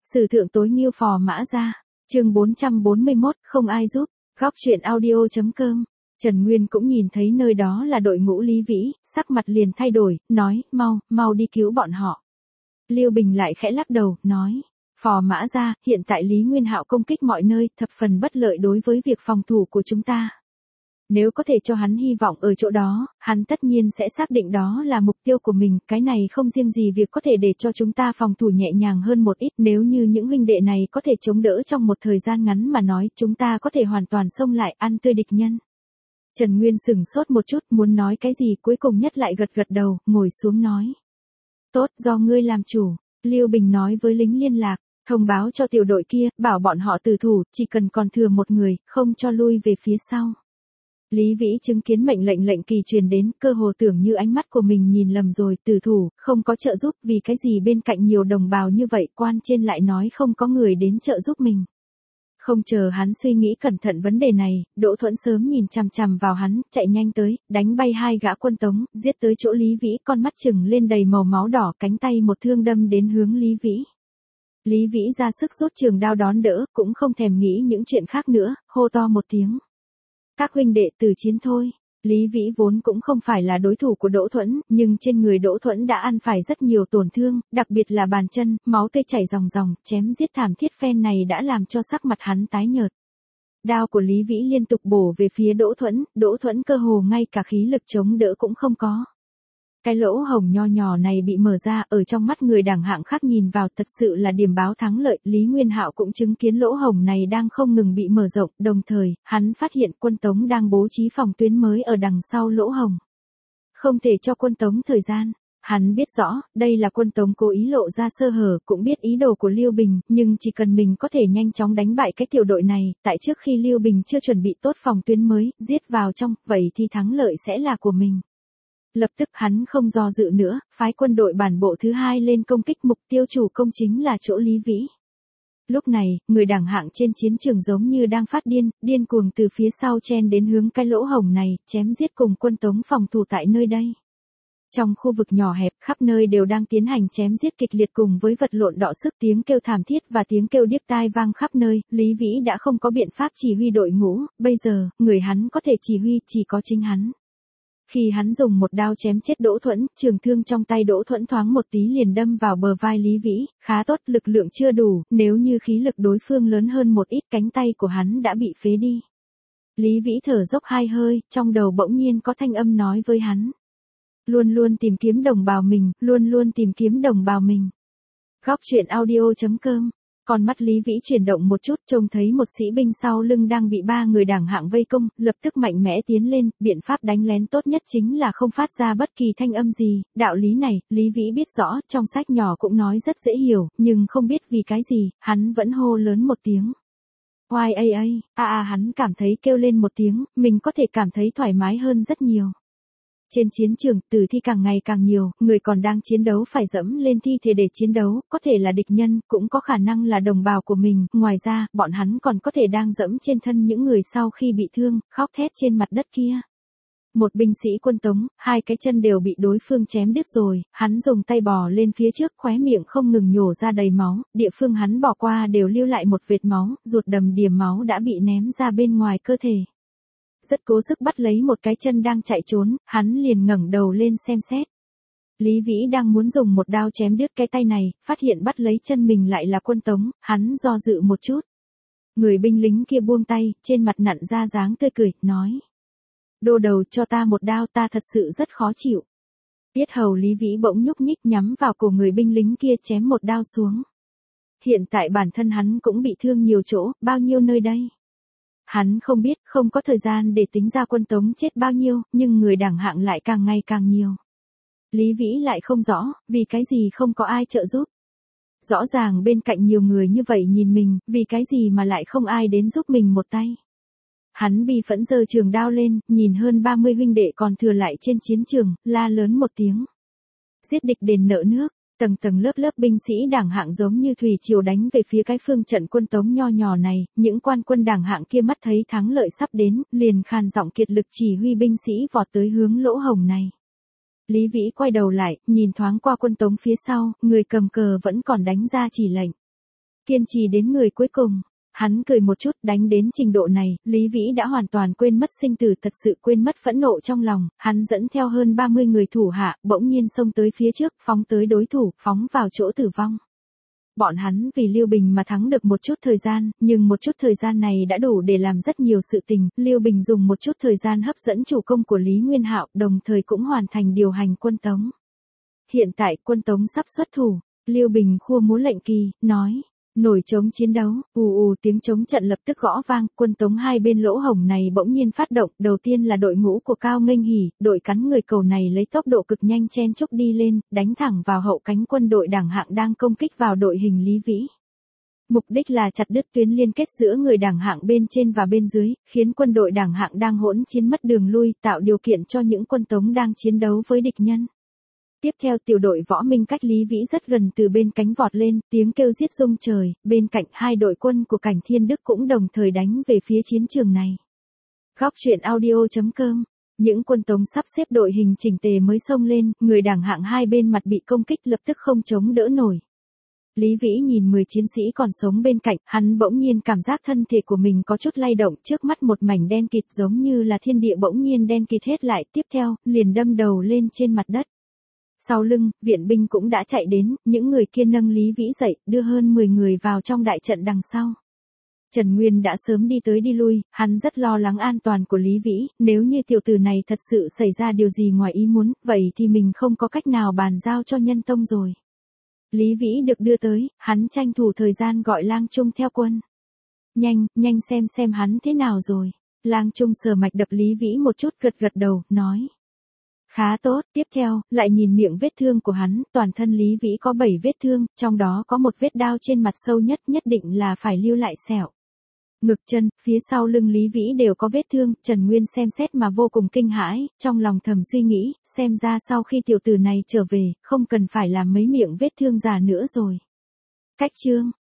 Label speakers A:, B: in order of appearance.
A: Sử thượng tối nghiêu phò mã ra. Chương 441, không ai giúp. Góc truyện audio.com. Trần Nguyên cũng nhìn thấy nơi đó là đội ngũ Lý Vĩ, sắc mặt liền thay đổi, nói, mau đi cứu bọn họ. Lưu Bình lại khẽ lắc đầu, nói, phò mã ra, hiện tại Lý Nguyên Hạo công kích mọi nơi, thập phần bất lợi đối với việc phòng thủ của chúng ta. Nếu có thể cho hắn hy vọng ở chỗ đó, hắn tất nhiên sẽ xác định đó là mục tiêu của mình, cái này không riêng gì việc có thể để cho chúng ta phòng thủ nhẹ nhàng hơn một ít, nếu như những huynh đệ này có thể chống đỡ trong một thời gian ngắn mà nói, chúng ta có thể hoàn toàn xông lại ăn tươi địch nhân. Trần Nguyên sửng sốt một chút, muốn nói cái gì, cuối cùng nhất lại gật đầu, ngồi xuống nói. Tốt, do ngươi làm chủ. Lưu Bình nói với lính liên lạc, thông báo cho tiểu đội kia, bảo bọn họ tử thủ, chỉ cần còn thừa một người, không cho lui về phía sau. Lý Vĩ chứng kiến mệnh lệnh kỳ truyền đến, cơ hồ tưởng như ánh mắt của mình nhìn lầm rồi, tử thủ, không có trợ giúp, vì cái gì bên cạnh nhiều đồng bào như vậy, quan trên lại nói không có người đến trợ giúp mình. Không chờ hắn suy nghĩ cẩn thận vấn đề này, Đỗ Thuẫn sớm nhìn chằm chằm vào hắn, chạy nhanh tới, đánh bay hai gã quân tống, giết tới chỗ Lý Vĩ, con mắt trừng lên đầy màu máu đỏ, cánh tay một thương đâm đến hướng Lý Vĩ. Lý Vĩ ra sức rút trường đao đón đỡ, cũng không thèm nghĩ những chuyện khác nữa, hô to một tiếng. Các huynh đệ từ chiến thôi. Lý Vĩ vốn cũng không phải là đối thủ của Đỗ Thuẫn, nhưng trên người Đỗ Thuẫn đã ăn phải rất nhiều tổn thương, đặc biệt là bàn chân, máu tươi chảy ròng, chém giết thảm thiết phen này đã làm cho sắc mặt hắn tái nhợt. Đao của Lý Vĩ liên tục bổ về phía Đỗ Thuẫn cơ hồ ngay cả khí lực chống đỡ cũng không có. Cái lỗ hổng nho nhỏ này bị mở ra, ở trong mắt người đẳng hạng khác nhìn vào thật sự là điểm báo thắng lợi, Lý Nguyên Hạo cũng chứng kiến lỗ hổng này đang không ngừng bị mở rộng, đồng thời, hắn phát hiện quân Tống đang bố trí phòng tuyến mới ở đằng sau lỗ hổng. Không thể cho quân Tống thời gian, hắn biết rõ, đây là quân Tống cố ý lộ ra sơ hở, cũng biết ý đồ của Lưu Bình, nhưng chỉ cần mình có thể nhanh chóng đánh bại cái tiểu đội này, tại trước khi Lưu Bình chưa chuẩn bị tốt phòng tuyến mới, giết vào trong, vậy thì thắng lợi sẽ là của mình. Lập tức hắn không do dự nữa, phái quân đội bản bộ thứ hai lên công kích, mục tiêu chủ công chính là chỗ Lý Vĩ. Lúc này, người đẳng hạng trên chiến trường giống như đang phát điên cuồng từ phía sau chen đến hướng cái lỗ hổng này, chém giết cùng quân Tống phòng thủ tại nơi đây. Trong khu vực nhỏ hẹp, khắp nơi đều đang tiến hành chém giết kịch liệt cùng với vật lộn đọ sức, tiếng kêu thảm thiết và tiếng kêu điếc tai vang khắp nơi, Lý Vĩ đã không có biện pháp chỉ huy đội ngũ, bây giờ, người hắn có thể chỉ huy chỉ có chính hắn. Khi hắn dùng một đao chém chết Đỗ Thuẫn, trường thương trong tay Đỗ Thuẫn thoáng một tí liền đâm vào bờ vai Lý Vĩ, khá tốt, lực lượng chưa đủ, nếu như khí lực đối phương lớn hơn một ít, cánh tay của hắn đã bị phế đi. Lý Vĩ thở dốc hai hơi, trong đầu bỗng nhiên có thanh âm nói với hắn. Luôn tìm kiếm đồng bào mình, luôn tìm kiếm đồng bào mình. Góc truyện audio.com. Con mắt Lý Vĩ chuyển động một chút, trông thấy một sĩ binh sau lưng đang bị ba người đẳng hạng vây công, lập tức mạnh mẽ tiến lên, biện pháp đánh lén tốt nhất chính là không phát ra bất kỳ thanh âm gì, đạo lý này, Lý Vĩ biết rõ, trong sách nhỏ cũng nói rất dễ hiểu, nhưng không biết vì cái gì, hắn vẫn hô lớn một tiếng. Oai hắn cảm thấy kêu lên một tiếng, mình có thể cảm thấy thoải mái hơn rất nhiều. Trên chiến trường, tử thi càng ngày càng nhiều, người còn đang chiến đấu phải dẫm lên thi thể để chiến đấu, có thể là địch nhân, cũng có khả năng là đồng bào của mình, ngoài ra, bọn hắn còn có thể đang dẫm trên thân những người sau khi bị thương, khóc thét trên mặt đất kia. Một binh sĩ quân Tống, hai cái chân đều bị đối phương chém đứt rồi, hắn dùng tay bò lên phía trước, khóe miệng không ngừng nhổ ra đầy máu, địa phương hắn bỏ qua đều lưu lại một vệt máu, ruột đầm đìa máu đã bị ném ra bên ngoài cơ thể. Rất cố sức bắt lấy một cái chân đang chạy trốn, hắn liền ngẩng đầu lên xem xét. Lý Vĩ đang muốn dùng một đao chém đứt cái tay này, phát hiện bắt lấy chân mình lại là quân Tống, hắn do dự một chút. Người binh lính kia buông tay, trên mặt nặn ra dáng tươi cười, nói. Đô đầu cho ta một đao, ta thật sự rất khó chịu. Tiết hầu Lý Vĩ bỗng nhúc nhích nhắm vào cổ người binh lính kia chém một đao xuống. Hiện tại bản thân hắn cũng bị thương nhiều chỗ, bao nhiêu nơi đây. Hắn không biết, không có thời gian để tính ra quân Tống chết bao nhiêu, nhưng người đẳng hạng lại càng ngày càng nhiều. Lý Vĩ lại không rõ, vì cái gì không có ai trợ giúp. Rõ ràng bên cạnh nhiều người như vậy nhìn mình, vì cái gì mà lại không ai đến giúp mình một tay. Hắn bi phẫn giơ trường đao lên, nhìn hơn 30 huynh đệ còn thừa lại trên chiến trường, la lớn một tiếng. Giết địch đền nợ nước. Tầng lớp binh sĩ đảng hạng giống như thủy triều đánh về phía cái phương trận quân Tống nho nhỏ này, những quan quân đảng hạng kia mắt thấy thắng lợi sắp đến, liền khàn giọng kiệt lực chỉ huy binh sĩ vọt tới hướng lỗ hổng này. Lý Vĩ quay đầu lại, nhìn thoáng qua quân Tống phía sau, người cầm cờ vẫn còn đánh ra chỉ lệnh. Kiên trì đến người cuối cùng. Hắn cười một chút, đánh đến trình độ này, Lý Vĩ đã hoàn toàn quên mất sinh tử, thật sự quên mất phẫn nộ trong lòng, hắn dẫn theo hơn 30 người thủ hạ, bỗng nhiên xông tới phía trước, phóng tới đối thủ, phóng vào chỗ tử vong. Bọn hắn vì Lưu Bình mà thắng được một chút thời gian, nhưng một chút thời gian này đã đủ để làm rất nhiều sự tình, Lưu Bình dùng một chút thời gian hấp dẫn chủ công của Lý Nguyên Hạo, đồng thời cũng hoàn thành điều hành quân Tống. Hiện tại quân Tống sắp xuất thủ, Lưu Bình khua múa lệnh kỳ, nói: Nổi trống chiến đấu, tiếng trống trận lập tức gõ vang, quân Tống hai bên lỗ hổng này bỗng nhiên phát động, đầu tiên là đội ngũ của Cao Nghênh Hỉ, đội cắn người cầu này lấy tốc độ cực nhanh chen chúc đi lên, đánh thẳng vào hậu cánh quân đội Đảng Hạng đang công kích vào đội hình Lý Vĩ. Mục đích là chặt đứt tuyến liên kết giữa người Đảng Hạng bên trên và bên dưới, khiến quân đội Đảng Hạng đang hỗn chiến mất đường lui, tạo điều kiện cho những quân Tống đang chiến đấu với địch nhân. Tiếp theo tiểu đội Võ Minh cách Lý Vĩ rất gần từ bên cánh vọt lên, tiếng kêu giết rung trời, bên cạnh hai đội quân của Cảnh Thiên Đức cũng đồng thời đánh về phía chiến trường này. Góc truyện audio.com. Những quân Tống sắp xếp đội hình chỉnh tề mới xông lên, người Đảng Hạng hai bên mặt bị công kích lập tức không chống đỡ nổi. Lý Vĩ nhìn 10 chiến sĩ còn sống bên cạnh, hắn bỗng nhiên cảm giác thân thể của mình có chút lay động, trước mắt một mảnh đen kịt giống như là thiên địa bỗng nhiên đen kịt hết lại, tiếp theo, liền đâm đầu lên trên mặt đất. Sau lưng, viện binh cũng đã chạy đến, những người kia nâng Lý Vĩ dậy, đưa hơn 10 người vào trong đại trận đằng sau. Trần Nguyên đã sớm đi tới đi lui, hắn rất lo lắng an toàn của Lý Vĩ, nếu như tiểu tử này thật sự xảy ra điều gì ngoài ý muốn, vậy thì mình không có cách nào bàn giao cho Nhân Tông rồi. Lý Vĩ được đưa tới, hắn tranh thủ thời gian gọi Lang Trung theo quân. Nhanh xem hắn thế nào rồi. Lang Trung sờ mạch đập Lý Vĩ một chút, gật đầu, nói. Khá tốt, tiếp theo, lại nhìn miệng vết thương của hắn, toàn thân Lý Vĩ có 7 vết thương, trong đó có một vết đao trên mặt sâu nhất, nhất định là phải lưu lại sẹo. Ngực chân, phía sau lưng Lý Vĩ đều có vết thương, Trần Nguyên xem xét mà vô cùng kinh hãi, trong lòng thầm suy nghĩ, xem ra sau khi tiểu tử này trở về, không cần phải làm mấy miệng vết thương già nữa rồi. Cách chương